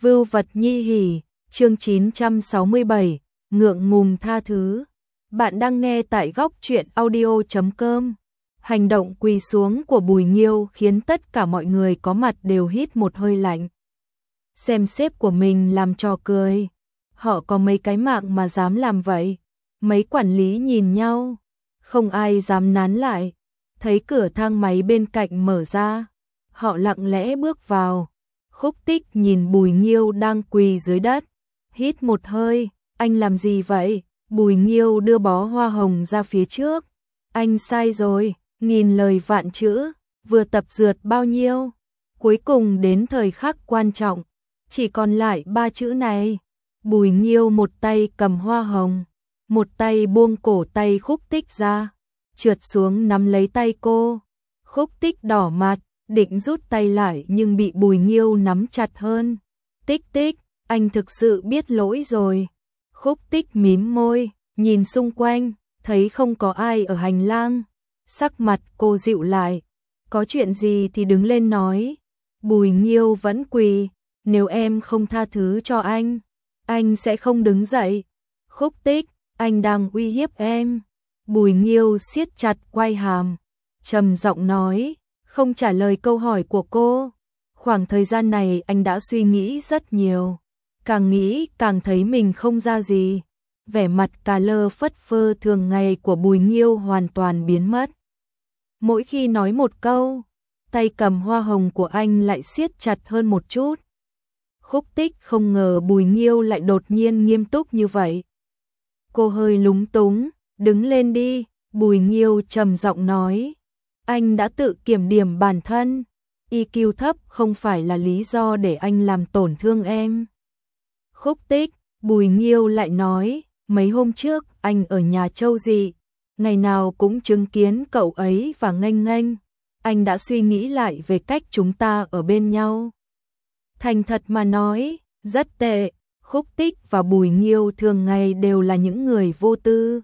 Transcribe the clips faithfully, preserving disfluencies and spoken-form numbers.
Vưu vật nhi hỉ, chương chín trăm sáu mươi bảy, ngượng ngùng tha thứ. Bạn đang nghe tại góc truyện audio chấm com. Hành động quỳ xuống của Bùi Nghiêu khiến tất cả mọi người có mặt đều hít một hơi lạnh. Xem sếp của mình làm trò cười. Họ có mấy cái mạng mà dám làm vậy. Mấy quản lý nhìn nhau, không ai dám nán lại. Thấy cửa thang máy bên cạnh mở ra, họ lặng lẽ bước vào. Khúc Tích nhìn Bùi Nghiêu đang quỳ dưới đất, hít một hơi, anh làm gì vậy? Bùi Nghiêu đưa bó hoa hồng ra phía trước. Anh sai rồi, nghìn lời vạn chữ, vừa tập dượt bao nhiêu. Cuối cùng đến thời khắc quan trọng, chỉ còn lại ba chữ này. Bùi Nghiêu một tay cầm hoa hồng, một tay buông cổ tay Khúc Tích ra, trượt xuống nắm lấy tay cô. Khúc Tích đỏ mặt, định rút tay lại nhưng bị Bùi Nghiêu nắm chặt hơn. Tích Tích, anh thực sự biết lỗi rồi. Khúc Tích mím môi, nhìn xung quanh, thấy không có ai ở hành lang. Sắc mặt cô dịu lại, có chuyện gì thì đứng lên nói. Bùi Nghiêu vẫn quỳ, nếu em không tha thứ cho anh, anh sẽ không đứng dậy. Khúc Tích, anh đang uy hiếp em. Bùi Nghiêu siết chặt quai hàm, trầm giọng nói, không trả lời câu hỏi của cô. Khoảng thời gian này anh đã suy nghĩ rất nhiều, càng nghĩ càng thấy mình không ra gì. Vẻ mặt cà lơ phất phơ thường ngày của Bùi Nghiêu hoàn toàn biến mất. Mỗi khi nói một câu, tay cầm hoa hồng của anh lại siết chặt hơn một chút. Khúc Tích không ngờ Bùi Nghiêu lại đột nhiên nghiêm túc như vậy. Cô hơi lúng túng, đứng lên đi. Bùi Nghiêu trầm giọng nói, anh đã tự kiểm điểm bản thân, i kiu thấp không phải là lý do để anh làm tổn thương em. Khúc Tích, Bùi Nghiêu lại nói, mấy hôm trước anh ở nhà Châu Dị, ngày nào cũng chứng kiến cậu ấy và Nghênh Nghênh, anh đã suy nghĩ lại về cách chúng ta ở bên nhau. Thành thật mà nói, rất tệ. Khúc Tích và Bùi Nghiêu thường ngày đều là những người vô tư,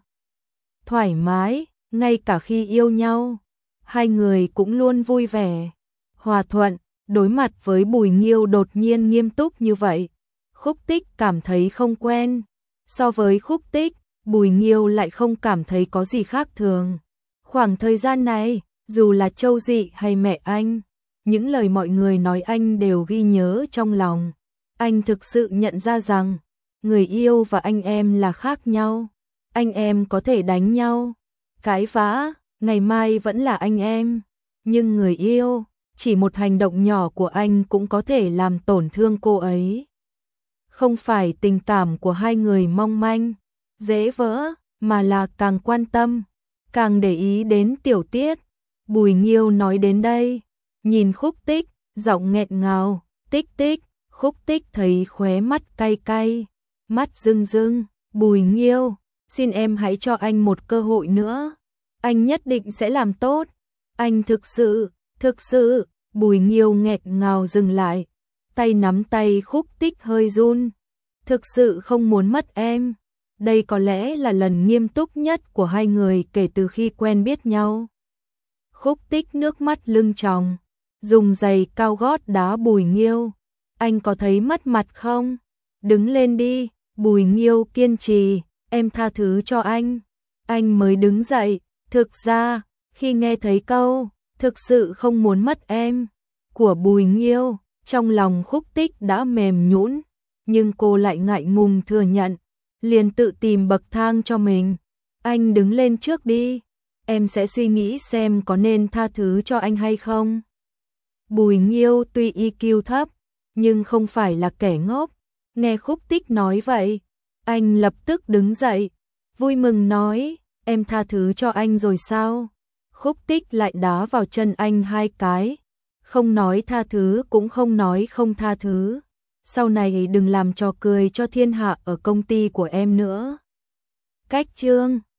thoải mái, ngay cả khi yêu nhau, hai người cũng luôn vui vẻ, hòa thuận. Đối mặt với Bùi Nghiêu đột nhiên nghiêm túc như vậy, Khúc Tích cảm thấy không quen. So với Khúc Tích, Bùi Nghiêu lại không cảm thấy có gì khác thường. Khoảng thời gian này, dù là Châu Dị hay mẹ anh, những lời mọi người nói anh đều ghi nhớ trong lòng. Anh thực sự nhận ra rằng, người yêu và anh em là khác nhau. Anh em có thể đánh nhau, cãi vã, ngày mai vẫn là anh em. Nhưng người yêu, chỉ một hành động nhỏ của anh cũng có thể làm tổn thương cô ấy. Không phải tình cảm của hai người mong manh, dễ vỡ, mà là càng quan tâm, càng để ý đến tiểu tiết. Bùi Nghiêu nói đến đây, nhìn Khúc Tích, giọng nghẹn ngào, Tích Tích. Khúc Tích thấy khóe mắt cay cay, mắt rưng rưng. Bùi Nghiêu, xin em hãy cho anh một cơ hội nữa, anh nhất định sẽ làm tốt. Anh thực sự, thực sự. Bùi Nghiêu nghẹn ngào dừng lại, tay nắm tay Khúc Tích hơi run. Thực sự không muốn mất em. Đây có lẽ là lần nghiêm túc nhất của hai người kể từ khi quen biết nhau. Khúc Tích nước mắt lưng tròng, dùng giày cao gót đá Bùi Nghiêu. Anh có thấy mất mặt không? Đứng lên đi. Bùi Nghiêu kiên trì, em tha thứ cho anh. Anh mới đứng dậy. Thực ra, khi nghe thấy câu, thực sự không muốn mất em, của Bùi Nghiêu, trong lòng Khúc Tích đã mềm nhũn, nhưng cô lại ngại ngùng thừa nhận, liền tự tìm bậc thang cho mình. Anh đứng lên trước đi, em sẽ suy nghĩ xem có nên tha thứ cho anh hay không. Bùi Nghiêu tuy i kiu thấp, nhưng không phải là kẻ ngốc. Nghe Khúc Tích nói vậy, anh lập tức đứng dậy, vui mừng nói, em tha thứ cho anh rồi sao? Khúc Tích lại đá vào chân anh hai cái, không nói tha thứ cũng không nói không tha thứ. Sau này đừng làm trò cười cho thiên hạ ở công ty của em nữa. Cách chương